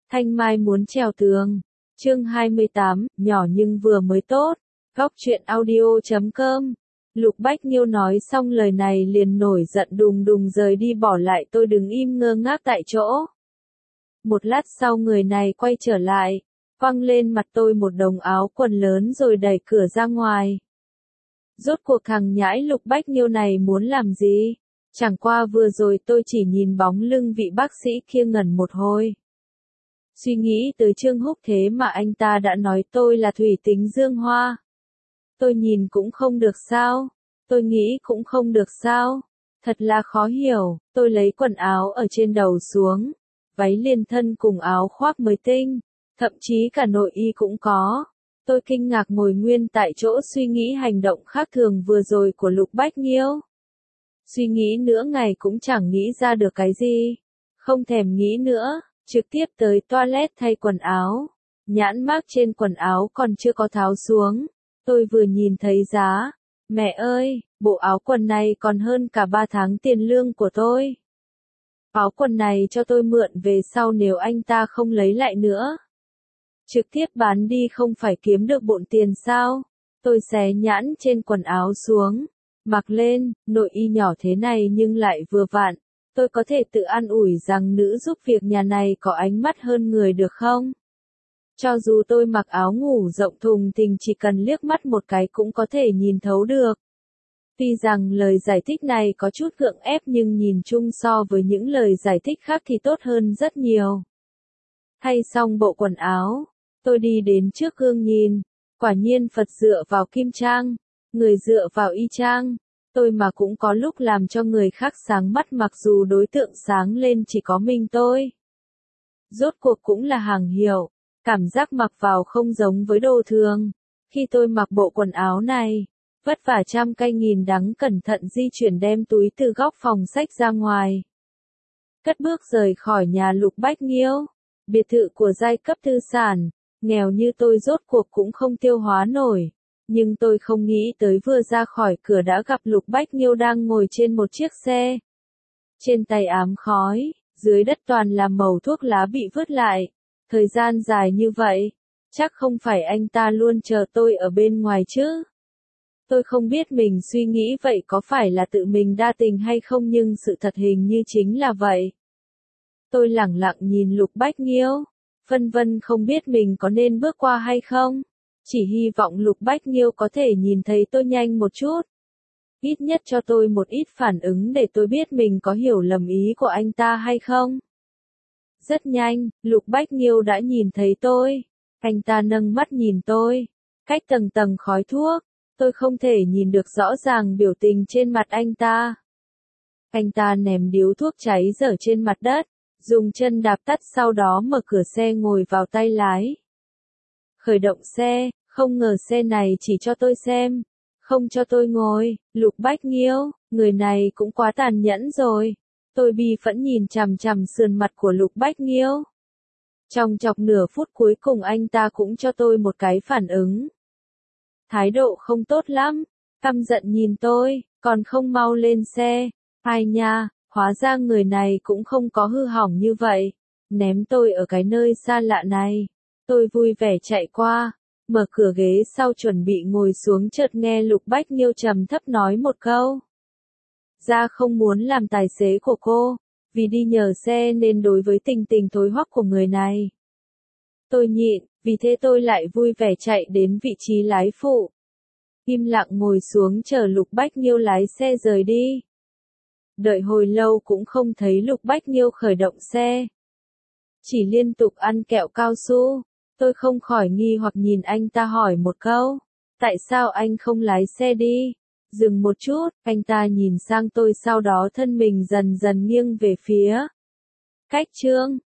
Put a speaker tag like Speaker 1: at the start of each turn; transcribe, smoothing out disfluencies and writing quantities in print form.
Speaker 1: Thanh Mai muốn trèo tường. Chương 28, nhỏ nhưng vừa mới tốt. Góc truyện audio.com. Lục Bách Nghiêu nói xong lời này liền nổi giận đùng đùng rời đi, bỏ lại tôi đứng im ngơ ngác tại chỗ. Một lát sau người này quay trở lại, văng lên mặt tôi một đống áo quần lớn rồi đẩy cửa ra ngoài. Rốt cuộc thằng nhãi Lục Bách Nghiêu này muốn làm gì? Chẳng qua vừa rồi tôi chỉ nhìn bóng lưng vị bác sĩ kia ngẩn một hồi. Suy nghĩ tới Trương Húc thế mà anh ta đã nói tôi là thủy tính dương hoa. Tôi nhìn cũng không được sao? Tôi nghĩ cũng không được sao? Thật là khó hiểu. Tôi lấy quần áo ở trên đầu xuống, váy liền thân cùng áo khoác mới tinh, thậm chí cả nội y cũng có. Tôi kinh ngạc ngồi nguyên tại chỗ suy nghĩ hành động khác thường vừa rồi của Lục Bách Nghiêu. Suy nghĩ nửa ngày cũng chẳng nghĩ ra được cái gì. Không thèm nghĩ nữa, trực tiếp tới toilet thay quần áo. Nhãn mác trên quần áo còn chưa có tháo xuống. Tôi vừa nhìn thấy giá. Mẹ ơi, bộ áo quần này còn hơn cả 3 tháng tiền lương của tôi. Áo quần này cho tôi mượn về sau nếu anh ta không lấy lại nữa. Trực tiếp bán đi không phải kiếm được bộn tiền sao? Tôi xé nhãn trên quần áo xuống. Mặc lên, nội y nhỏ thế này nhưng lại vừa vặn. Tôi có thể tự an ủi rằng nữ giúp việc nhà này có ánh mắt hơn người được không? Cho dù tôi mặc áo ngủ rộng thùng thình chỉ cần liếc mắt một cái cũng có thể nhìn thấu được. Tuy rằng lời giải thích này có chút gượng ép nhưng nhìn chung so với những lời giải thích khác thì tốt hơn rất nhiều. Thay xong bộ quần áo, tôi đi đến trước gương nhìn. Quả nhiên Phật dựa vào kim trang, người dựa vào y trang. Tôi mà cũng có lúc làm cho người khác sáng mắt mặc dù đối tượng sáng lên chỉ có mình tôi. Rốt cuộc cũng là hàng hiệu, cảm giác mặc vào không giống với đồ thường. Khi tôi mặc bộ quần áo này, vất vả trăm cây nghìn đắng cẩn thận di chuyển đem túi từ góc phòng xách ra ngoài. Cất bước rời khỏi nhà Lục Bách Nghiêu, biệt thự của giai cấp tư sản, nghèo như tôi rốt cuộc cũng không tiêu hóa nổi. Nhưng tôi không nghĩ tới vừa ra khỏi cửa đã gặp Lục Bách Nghiêu đang ngồi trên một chiếc xe. Trên tay ám khói, dưới đất toàn là mẩu thuốc lá bị vứt lại. Thời gian dài như vậy, chắc không phải anh ta luôn chờ tôi ở bên ngoài chứ. Tôi không biết mình suy nghĩ vậy có phải là tự mình đa tình hay không nhưng sự thật hình như chính là vậy. Tôi lẳng lặng nhìn Lục Bách Nghiêu, phân vân không biết mình có nên bước qua hay không. Chỉ hy vọng Lục Bách Nghiêu có thể nhìn thấy tôi nhanh một chút. Ít nhất cho tôi một ít phản ứng để tôi biết mình có hiểu lầm ý của anh ta hay không. Rất nhanh, Lục Bách Nghiêu đã nhìn thấy tôi. Anh ta nâng mắt nhìn tôi. Cách tầng tầng khói thuốc, tôi không thể nhìn được rõ ràng biểu tình trên mặt anh ta. Anh ta ném điếu thuốc cháy dở trên mặt đất, dùng chân đạp tắt sau đó mở cửa xe ngồi vào tay lái. Khởi động xe, không ngờ xe này chỉ cho tôi xem, không cho tôi ngồi. Lục Bách Nghiêu, người này cũng quá tàn nhẫn rồi. Tôi bi phẫn nhìn chằm chằm sườn mặt của Lục Bách Nghiêu. Trong chọc nửa phút cuối cùng anh ta cũng cho tôi một cái phản ứng. Thái độ không tốt lắm, căm giận nhìn tôi, còn không mau lên xe. Ai nha, hóa ra người này cũng không có hư hỏng như vậy. Ném tôi ở cái nơi xa lạ này. Tôi vui vẻ chạy qua, mở cửa ghế sau chuẩn bị ngồi xuống chợt nghe Lục Bách Nghiêu trầm thấp nói một câu. Ra không muốn làm tài xế của cô, vì đi nhờ xe nên đối với tình tình thối hoắc của người này. Tôi nhịn, vì thế tôi lại vui vẻ chạy đến vị trí lái phụ. Im lặng ngồi xuống chờ Lục Bách Nghiêu lái xe rời đi. Đợi hồi lâu cũng không thấy Lục Bách Nghiêu khởi động xe. Chỉ liên tục ăn kẹo cao su. Tôi không khỏi nghi hoặc nhìn anh ta hỏi một câu. Tại sao anh không lái xe đi? Dừng một chút, anh ta nhìn sang tôi sau đó thân mình dần dần nghiêng về phía. Cách Trương,